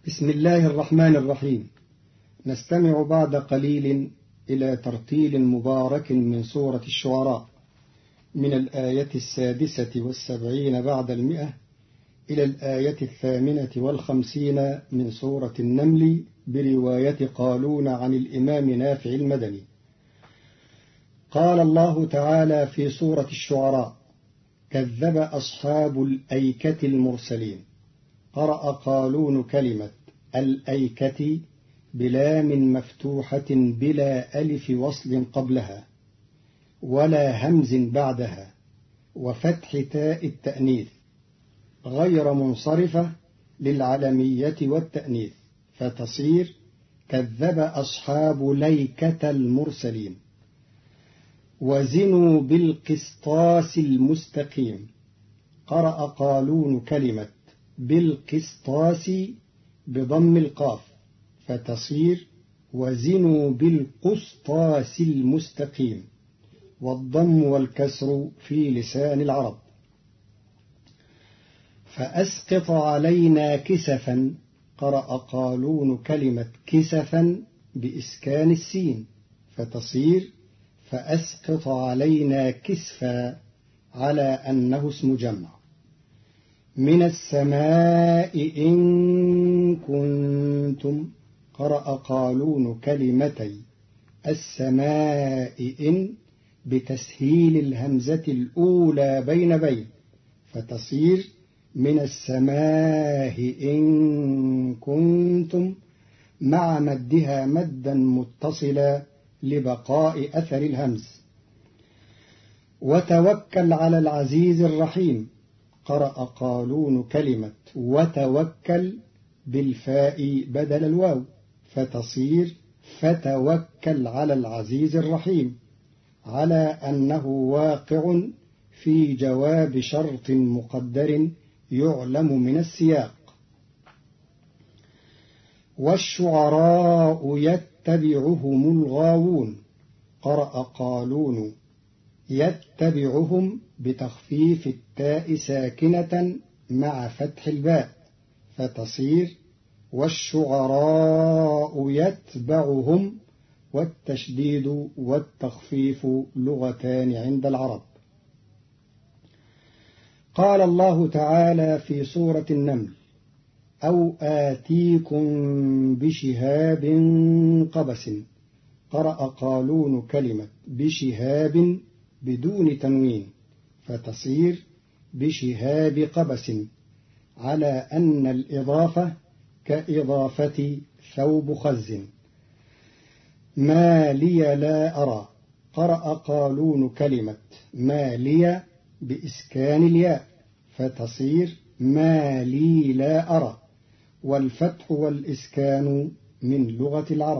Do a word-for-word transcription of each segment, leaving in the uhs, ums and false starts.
بسم الله الرحمن الرحيم. نستمع بعد قليل إلى ترتيل مبارك من سورة الشعراء من الآية السادسة والسبعين بعد المئة إلى الآية الثامنة والخمسين من سورة النمل برواية قالون عن الإمام نافع المدني. قال الله تعالى في سورة الشعراء: كذب أصحاب الأيكة المرسلين. قرأ قالون كلمة الأيكة بلام مفتوحة بلا ألف وصل قبلها ولا همز بعدها وفتح تاء التأنيث غير منصرفة للعلمية والتأنيث، فتصير كذب أصحاب ليكة المرسلين. وزنوا بالقسطاس المستقيم. قرأ قالون كلمة بالقسطاس بضم القاف، فتصير وزنوا بالقسطاس المستقيم، والضم والكسر في لسان العرب. فأسقط علينا كسفا. قرأ قالون كلمة كسفا بإسكان السين، فتصير فأسقط علينا كسفا على أنه اسم جمع. من السماء إن كنتم. قرأ قالون كلمتي السماء إن بتسهيل الهمزة الأولى بين بين، فتصير من السماء إن كنتم مع مدها مدا متصلا لبقاء أثر الهمز. وتوكل على العزيز الرحيم. قرأ قالون كلمة وتوكل بالفاء بدل الواو، فتصير فتوكل على العزيز الرحيم على أنه واقع في جواب شرط مقدر يعلم من السياق. والشعراء يتبعهم الغاوون. قرأ قالون يتبعهم بتخفيف التاء ساكنة مع فتح الباء، فتصير والشعراء يتبعهم، والتشديد والتخفيف لغتان عند العرب. قال الله تعالى في سورة النمل: أو آتيكم بشهاب قبس. قرأ قالون كلمة بشهاب بدون تنوين، فتصير بشهاب قبس على أن الإضافة كإضافة ثوب خز. ما لي لا أرى. قرأ قالون كلمة ما لي بإسكان الياء، فتصير ما لي لا أرى، والفتح والإسكان من لغة العرب.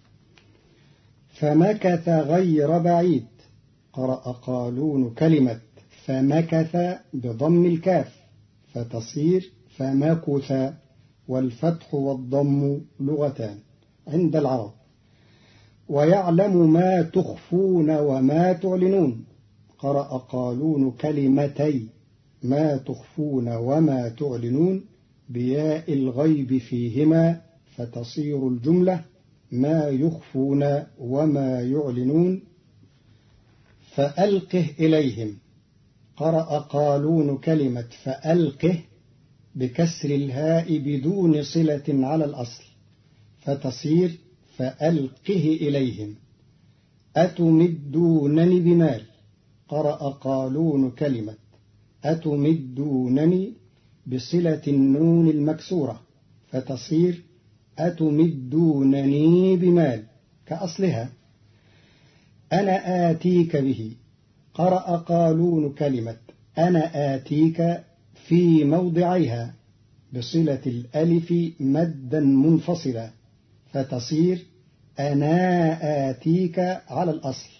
فمكث غير بعيد. قرأ قالون كلمة فمكث بضم الكاف، فتصير فمكث، والفتح والضم لغتان عند العرب. ويعلم ما تخفون وما تعلنون. قرأ قالون كلمتي ما تخفون وما تعلنون بياء الغيب فيهما، فتصير الجملة ما يخفون وما يعلنون. فألقه إليهم. قرأ قالون كلمة فألقه بكسر الهاء بدون صلة على الأصل، فتصير فألقه إليهم. أتمدونني بمال. قرأ قالون كلمة أتمدونني بصلة النون المكسورة، فتصير أتمدونني بمال كأصلها. أنا آتيك به. قرأ قالون كلمة أنا آتيك في موضعيها بصلة الألف مدا منفصلا، فتصير أنا آتيك على الأصل.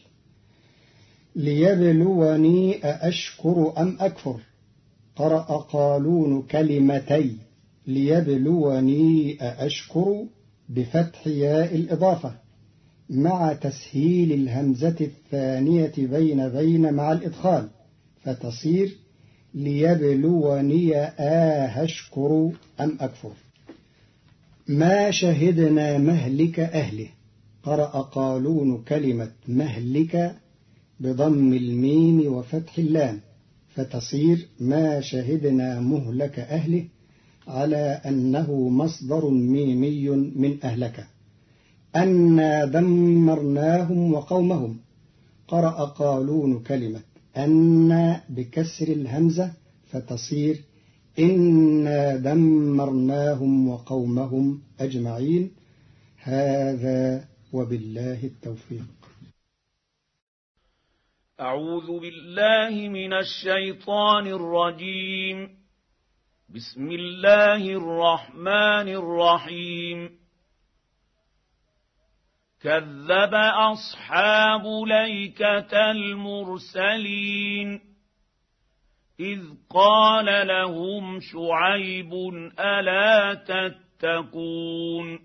ليبلوني أأشكر أم أكفر. قرأ قالون كلمتي ليبلوني أأشكر بفتح ياء الإضافة مع تسهيل الهمزة الثانية بين بين مع الإدخال، فتصير ليبلوني آه أشكر أم أكفر. ما شهدنا مهلك أهله. قرأ قالون كلمة مهلك بضم الميم وفتح اللام، فتصير ما شهدنا مهلك أهله، على أنه مصدر ميمي من أهلك. أنا دمرناهم وقومهم. قرأ قالون كلمة أنا بكسر الهمزة، فتصير إنا دمرناهم وقومهم أجمعين. هذا وبالله التوفيق. أعوذ بالله من الشيطان الرجيم. بسم الله الرحمن الرحيم. كذب أصحاب الأيكة المرسلين إذ قال لهم شعيب ألا تتقون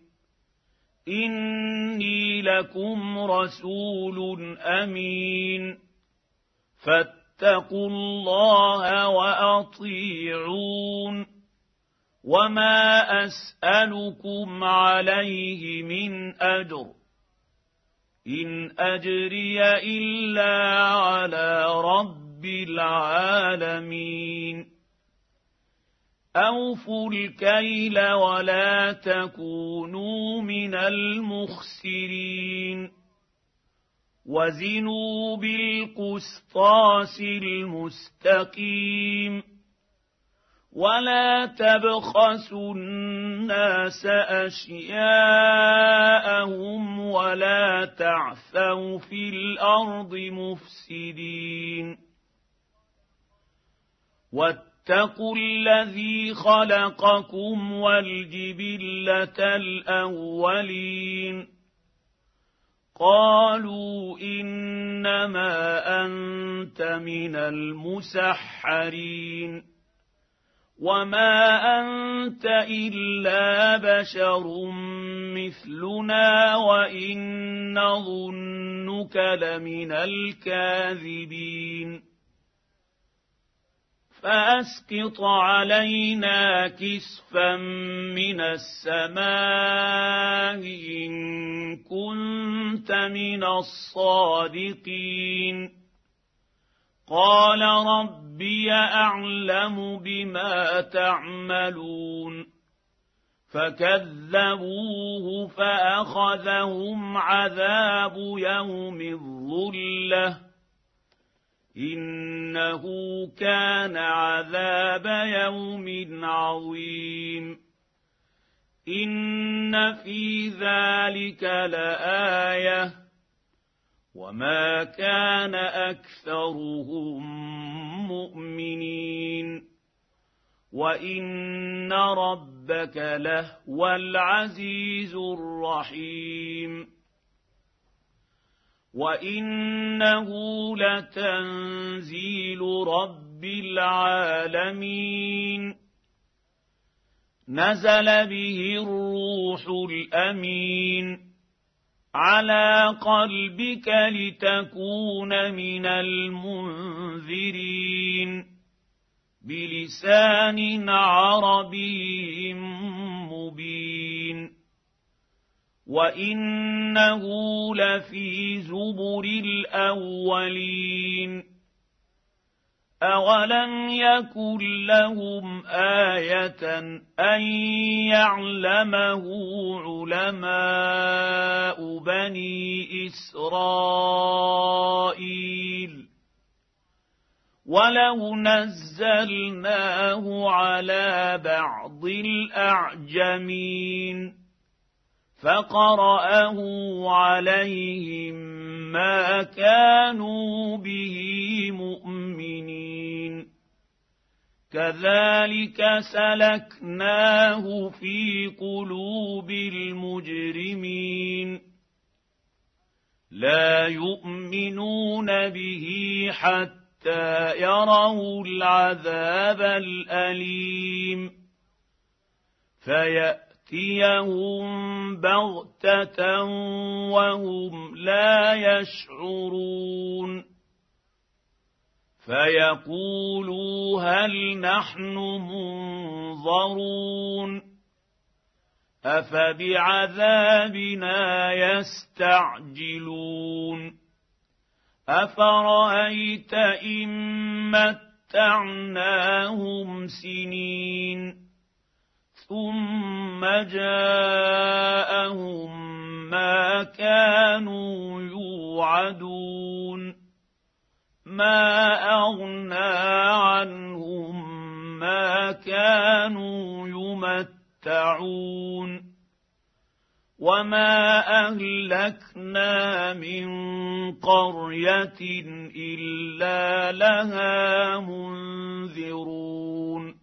إني لكم رسول أمين فاتقوا الله وأطيعون وما أسألكم عليه من أجر إن أجري إلا على رب العالمين أوفوا الكيل ولا تكونوا من المخسرين وزنوا بالقسطاس المستقيم ولا تبخسوا الناس أشياءهم ولا تعثوا في الأرض مفسدين واتقوا الذي خلقكم والجبلة الأولين قالوا إنما أنت من المسحرين وما أنت إلا بشر مثلنا وإن نظنك لمن الكاذبين فأسقط علينا كسفا من السماء إن كنت من الصادقين قال ربي أعلم بما تعملون فكذبوه فأخذهم عذاب يوم الظلة إنه كان عذاب يوم عظيم إن في ذلك لآية وما كان أكثرهم مؤمنين وإن ربك لهو العزيز الرحيم وإنه لتنزيل رب العالمين نزل به الروح الأمين على قلبك لتكون من المنذرين بلسان عربي مبين وإنه لفي زبر الأولين أولم يكن لهم آية أن يعلمه علماء بني إسرائيل ولو نزلناه على بعض الأعجمين فقرأه عليهم ما كانوا به مؤمنين كذلك سلكناه في قلوب المجرمين لا يؤمنون به حتى يروا العذاب الأليم فيأتيهم بغتة وهم لا يشعرون فيقولوا هل نحن منظرون أفبعذابنا يستعجلون أفرأيت إن متعناهم سنين ثم جاءهم ما كانوا يوعدون ما أغنى عنهم ما كانوا يمتعون وما أهلكنا من قرية إلا لها منذرون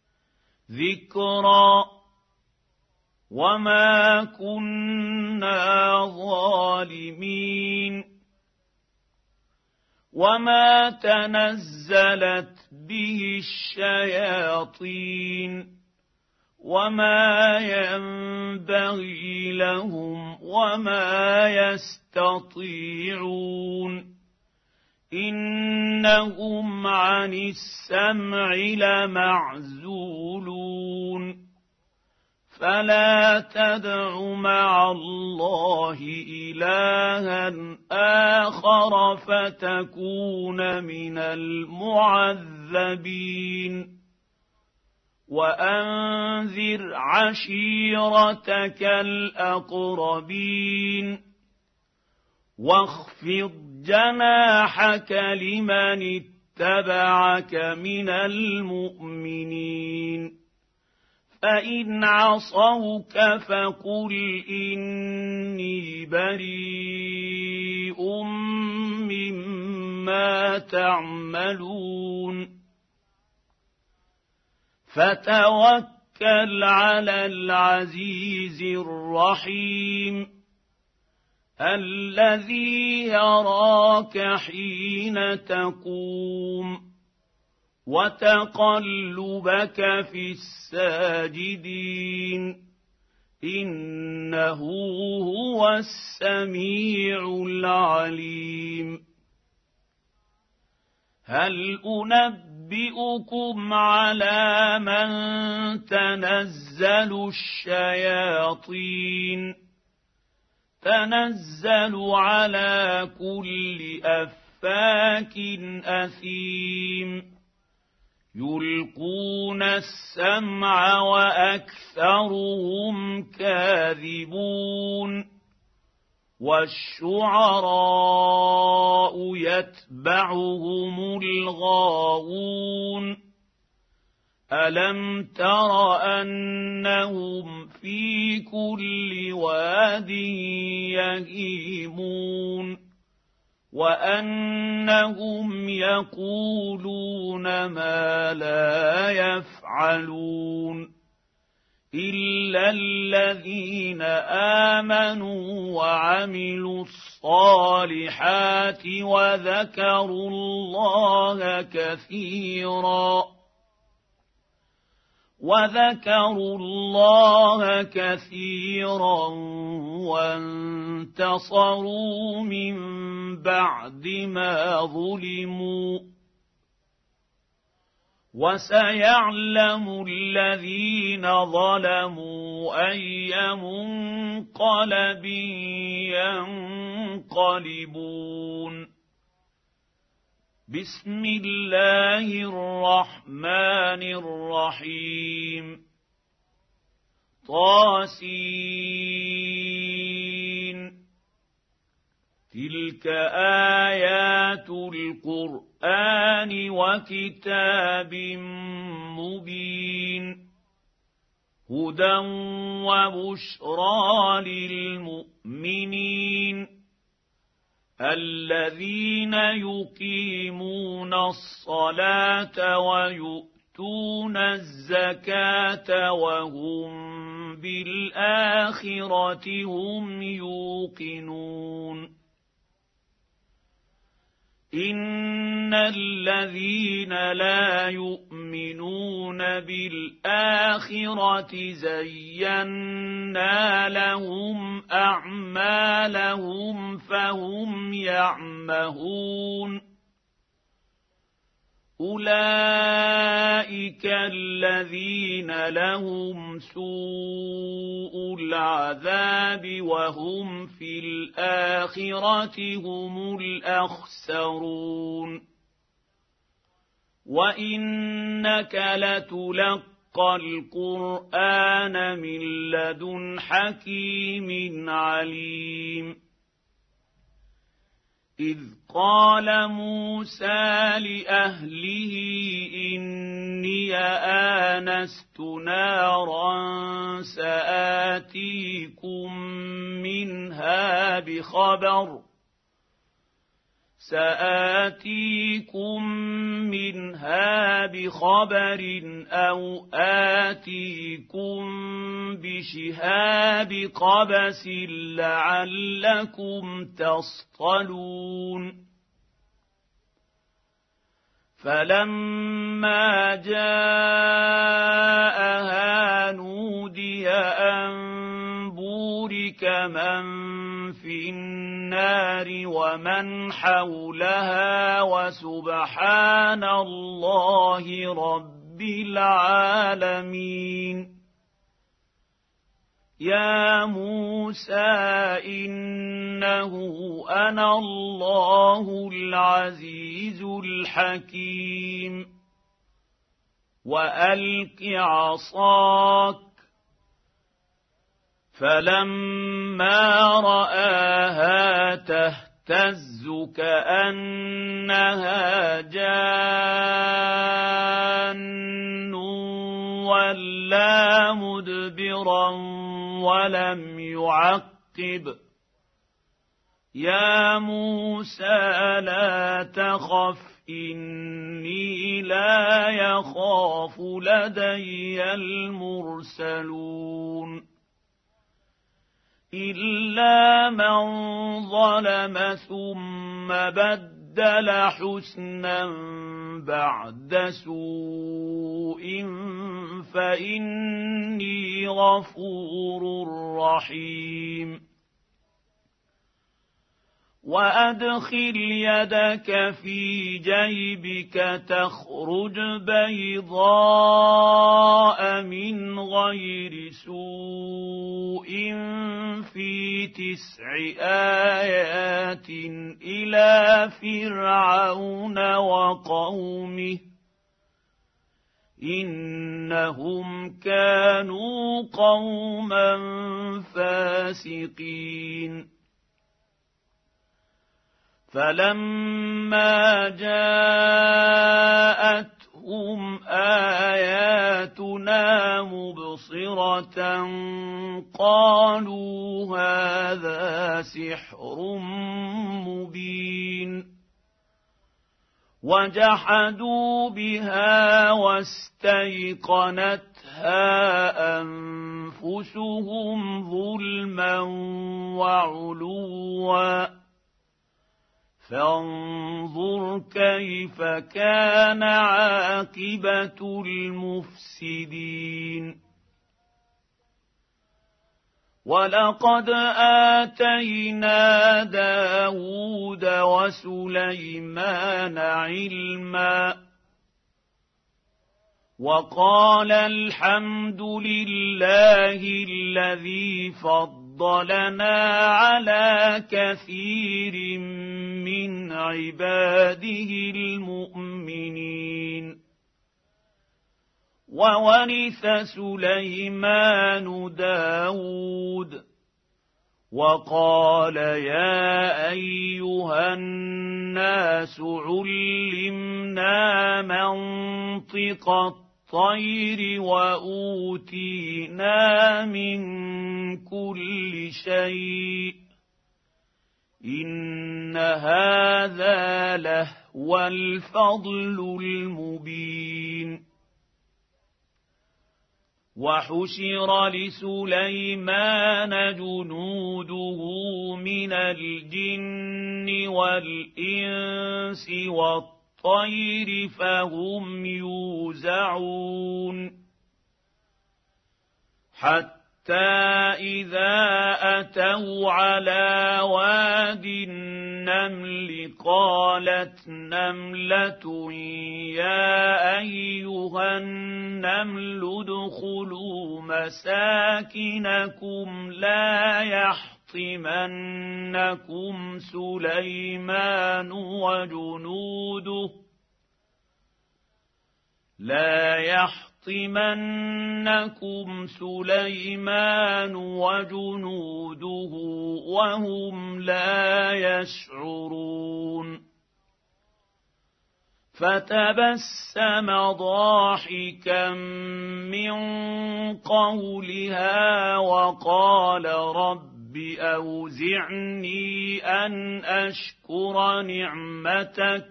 ذكرى وما كنا ظالمين وما تنزلت به الشياطين وما ينبغي لهم وما يستطيعون إنهم عن السمع لمعزولون فلا تدع مع الله إلها آخر فتكون من المعذبين وأنذر عشيرتك الأقربين واخفض جناحك لمن اتبعك من المؤمنين فإن عصوك فقل إني بريء مما تعملون فتوكل على العزيز الرحيم الذي يراك حين تقوم وتقلبك في الساجدين إنه هو السميع العليم هل أنبئكم على من تنزل الشياطين تنزل على كل أفاك أثيم يلقون السمع وأكثرهم كاذبون والشعراء يتبعهم الغاوون ألم تر أنهم في كل واد يهيمون وأنهم يقولون ما لا يفعلون إلا الذين آمنوا وعملوا الصالحات وذكروا الله كثيرا وذكروا الله كثيرا وانتصروا من بعد ما ظلموا وسيعلم الذين ظلموا أي منقلب ينقلبون بسم الله الرحمن الرحيم طاسين تلك آيات القرآن وكتاب مبين هدى وبشرى للمؤمنين الذين يقيمون الصلاة ويؤتون الزكاة وهم بالآخرة هم يوقنون إن الذين لا يؤمنون بالآخرة زينا لهم أعمالهم فهم يعمهون أولئك الذين لهم سوء العذاب وهم في الآخرة هم الأخسرون وإنك لتلقى القرآن من لدن حكيم عليم إذ قال موسى لأهله إني آنست نارا سآتيكم منها بخبر سآتيكم منها بخبر أو آتيكم بشهاب قبس لعلكم تصطلون فلما جاءها نودي أن بورك من في النار ومن حولها وسبحان الله رب العالمين يا موسى إنه أنا الله العزيز الحكيم وألق عصاك فلما رآها تهتز كأنها جان ولا مدبرا ولم يعقب يا موسى لا تخف إني لا يخاف لدي المرسلون إلا من ظلم ثم بدل حسنا بعد سوء فإني غفور رحيم وأدخل يدك في جيبك تخرج بيضاء من غير سوء في تسع آيات إلى فرعون وقومه إنهم كانوا قوما فاسقين فلما جاءتهم آياتنا مبصرة قالوا هذا سحر مبين وجحدوا بها واستيقنتها أنفسهم ظلما وعلوا فانظر كيف كان عاقبة المفسدين ولقد آتينا داود وسليمان علما وقال الحمد لله الذي فضلنا على كثير من عباده المؤمنين وورث سليمان داود وقال يا أيها الناس علمنا منطق الطير وأوتينا من كل شيء إن هذا لهو الفضل المبين وحشر لسليمان جنوده من الجن والإنس والطير فهم يوزعون حتى إذا أتوا على واد النمل قالت نملة يا أيها النمل ادخلوا مساكنكم لا يحطمنكم سليمان وجنوده لا يحطمنكم سليمان وجنوده وهم لا يشعرون فتبسم ضاحكا من قولها وقال رب أوزعني أن أشكر نعمتك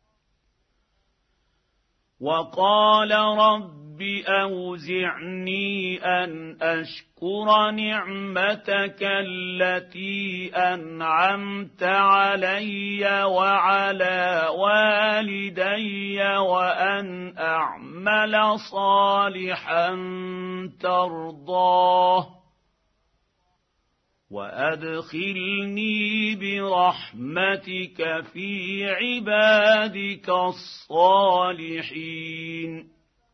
وقال رب أوزعني أن أشكر نعمتك التي أنعمت علي وعلى والدي وأن أعمل صالحا ترضاه وأدخلني برحمتك في عبادك الصالحين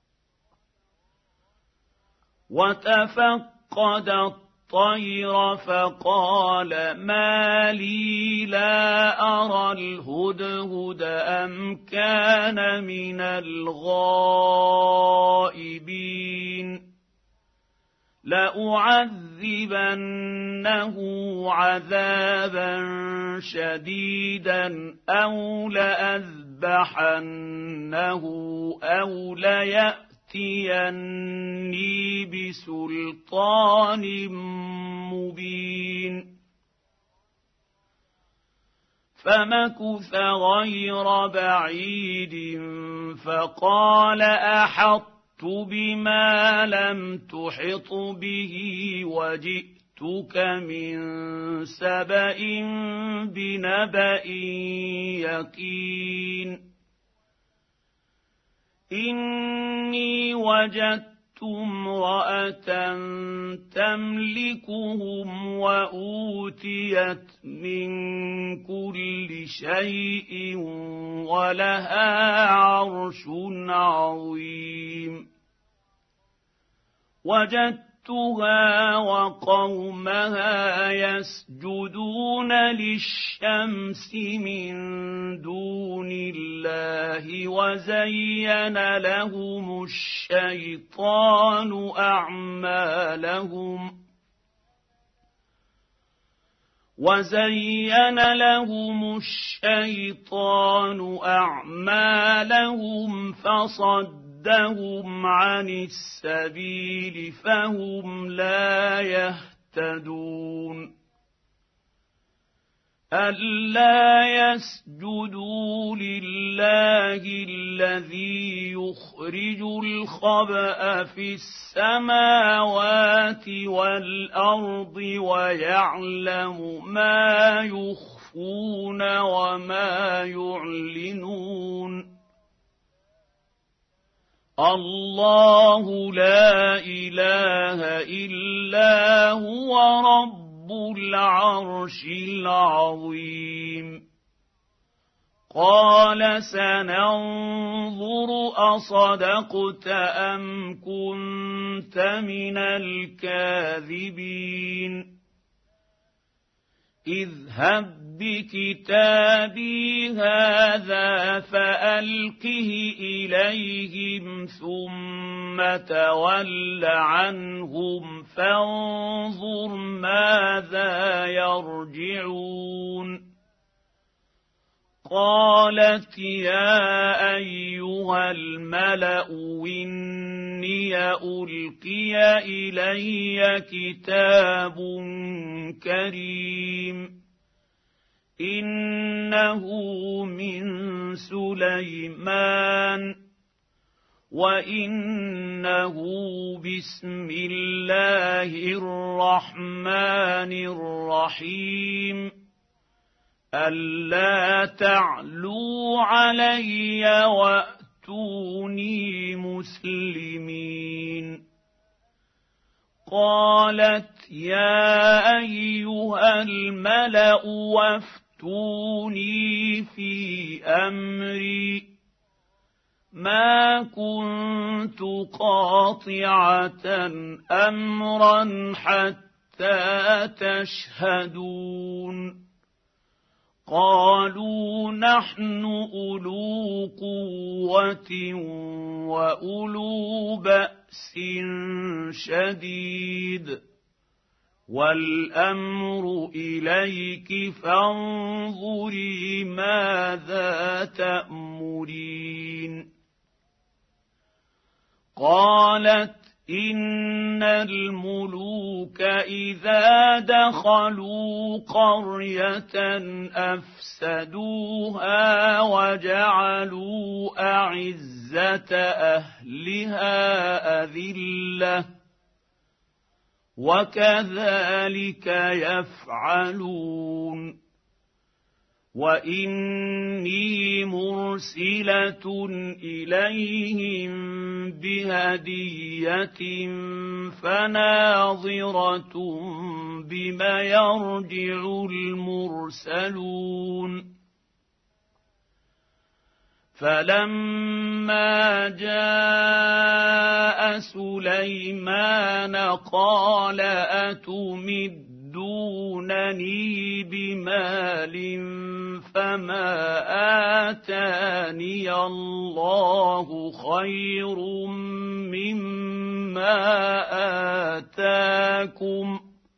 وتفقد الطير فقال ما لي لا أرى الهدهد أم كان من الغائبين لأعذبنه عذابا شديدا أو لأذبحنه أو ليأتيني بسلطان مبين فمكث غير بعيد فقال أحط بما لم تحط به وجئتك من سبأ بنبأ يقين إني وجدت امرأة تملكهم وأوتيت من كل شيء ولها عرش عظيم وجدتها وقومها يسجدون للشمس من دون الله وزين لهم الشيطان أعمالهم وزين لهم الشيطان أعمالهم فصدهم عن السبيل فهم لا يهتدون ألا يسجدوا لله الذي يخرج الخبأ في السماوات والأرض ويعلم ما يخفون وما يعلنون الله لا إله إلا هو رب العرش العظيم قال سننظر أصدقت أم كنت من الكاذبين اذهب بكتابي هذا فألقه إليهم ثم تول عنهم فانظر ماذا يرجعون قالت يا أيها الملأ إني ألقي إلي كتاب كريم إنه من سليمان وإنه بسم الله الرحمن الرحيم ألا تعلوا علي وأتوني مسلمين قالت يا أيها الملأ وافتوني افتوني في أمري ما كنت قاطعة أمرا حتى تشهدون قالوا نحن أولو قوة وأولو بأس شديد والأمر إليك فانظري ماذا تأمرين قالت إن الملوك إذا دخلوا قرية أفسدوها وجعلوا أعزة أهلها أذلة وكذلك يفعلون وإني مرسلة إليهم بهدية فناظرة بم يرجع المرسلون فلما جاء سليمان قال أتمدونني بمال فما آتاني الله خير مما آتاكم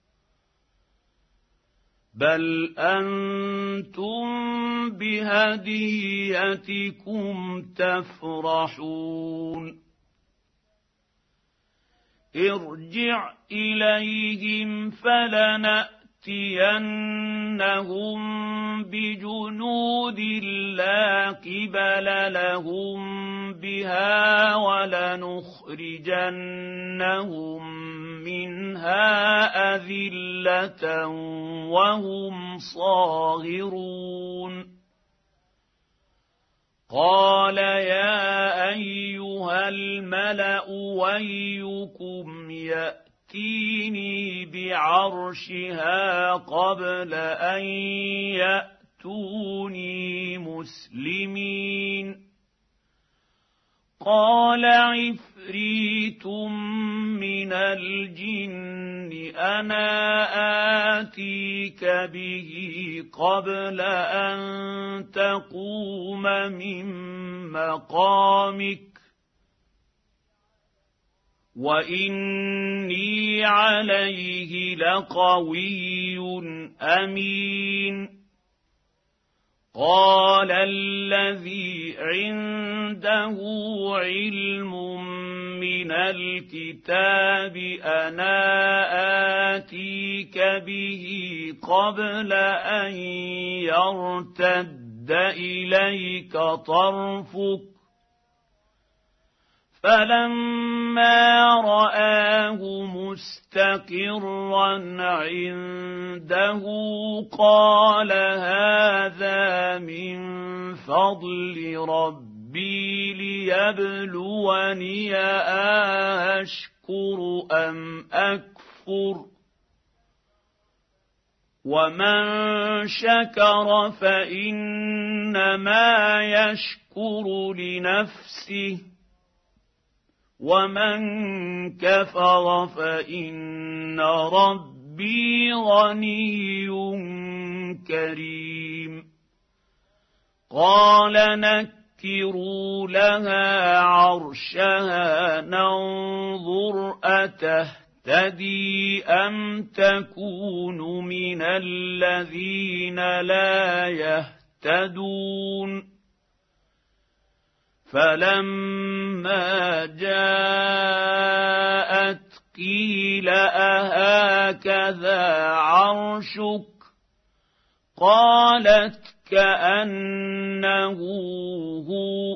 بل أنتم بهديتكم تفرحون ارجع إليهم فلنأتينهم بجنود لا قبل لهم بها ولنخرجنهم منها أذلة وهم صاغرون قال يا أيها الملأ أيكم يأتيني بعرشها قبل أن يأتوني مسلمين قال عفريت من الجن أنا آتيك به قبل أن تقوم من مقامك وإني عليه لقوي أمين قال الذي عنده علم من الكتاب أنا آتيك به قبل أن يرتد إليك طرفك فلما رآه مستقرا عنده قال هذا من فضل ربي ليبلوني أشكر أم أكفر ومن شكر فإنما يشكر لنفسه ومن كفر فإن ربي غني كريم قال نكروا لها عرشها ننظر أتهتدي أم تكون من الذين لا يهتدون فلما جاءت قيل أهكذا عرشك قالت كأنه هو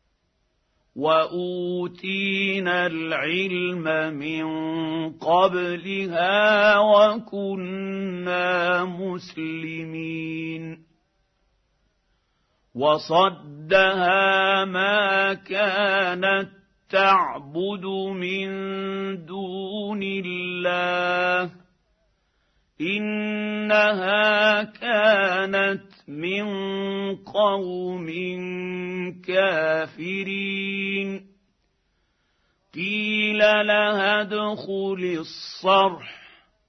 وأوتينا العلم من قبلها وكنا مسلمين وصدها ما كانت تعبد من دون الله إنها كانت من قوم كافرين قيل لها ادخل الصرح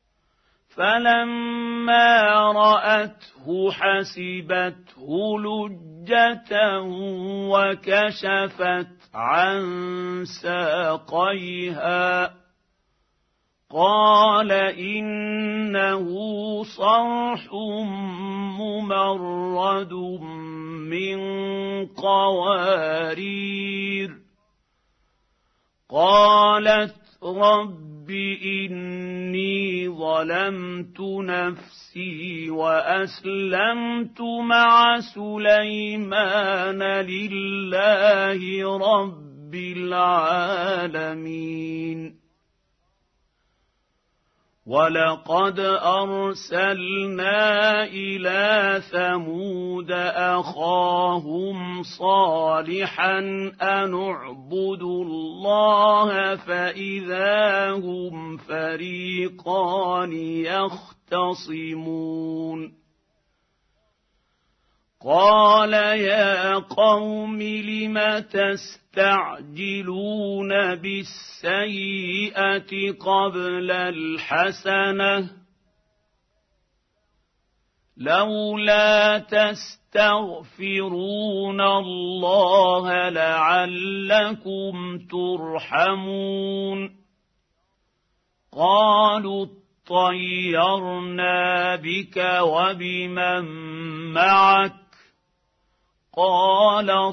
فلما رأته حسبته لجة وكشفت عن ساقيها قال إنه صرح ممرد من قوارير قالت رب إني ظلمت نفسي وأسلمت مع سليمان لله رب العالمين ولقد أرسلنا إلى ثمود أخاهم صالحا أن اعبدوا الله فإذا هم فريقان يختصمون قال يا قوم لم تستعجلون بالسيئة قبل الحسنة لولا تستغفرون الله لعلكم ترحمون قالوا طيرنا بك وبمن معك قال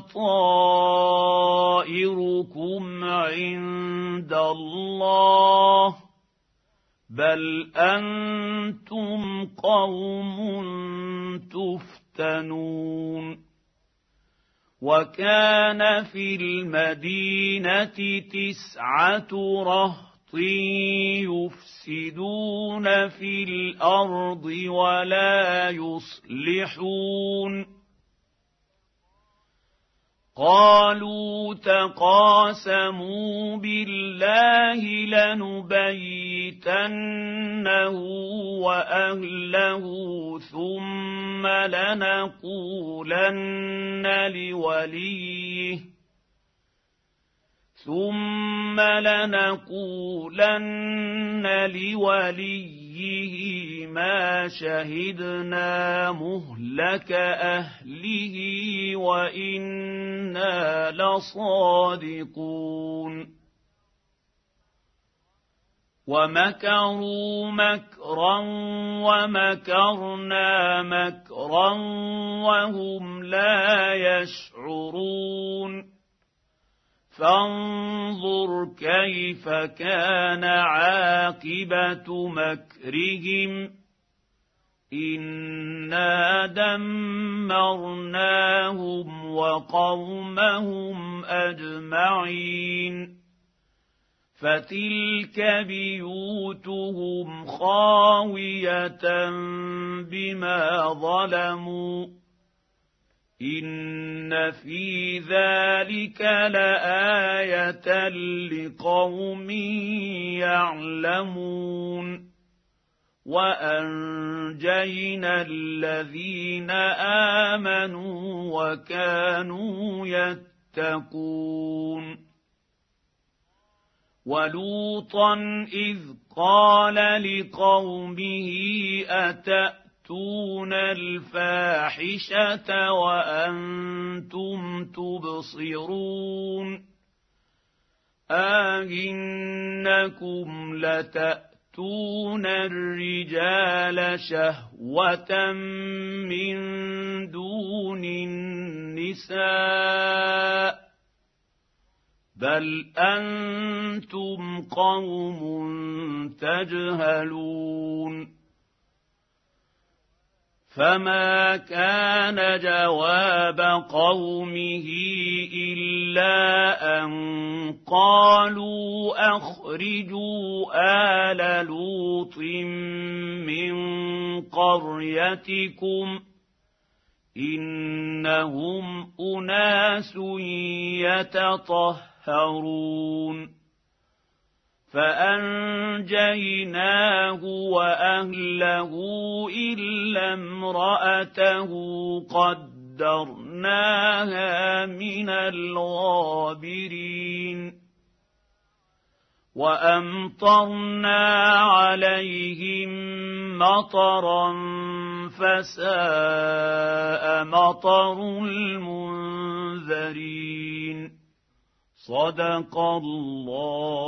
طائركم عند الله بل أنتم قوم تفتنون وكان في المدينة تسعة رهط يفسدون في الأرض ولا يصلحون قالوا تقاسموا بالله لنبيتنه وأهله ثم لنقولن لوليه ثم لنقولن لوليه ما شهدنا مهلك أهله وإنا لصادقون ومكروا مكرا ومكرنا مكرا وهم لا يشعرون فانظر كيف كان عاقبة مكرهم إنا دمرناهم وقومهم أجمعين فتلك بيوتهم خاوية بما ظلموا إن في ذلك لآية لقوم يعلمون وأنجينا الذين آمنوا وكانوا يتقون ولوطا إذ قال لقومه أتأتون الفاحشة وأنتم تبصرون أئنكم لتأتون الرجال شهوة من دون النساء بل أنتم قوم تجهلون فما كان جواب قومه إلا أن قالوا أخرجوا آل لوط من قريتكم إنهم أناس يتطهرون فأنجيناه وأهله إلا امرأته قدرناها من الغابرين وأمطرنا عليهم مطرا فساء مطر المنذرين صدق الله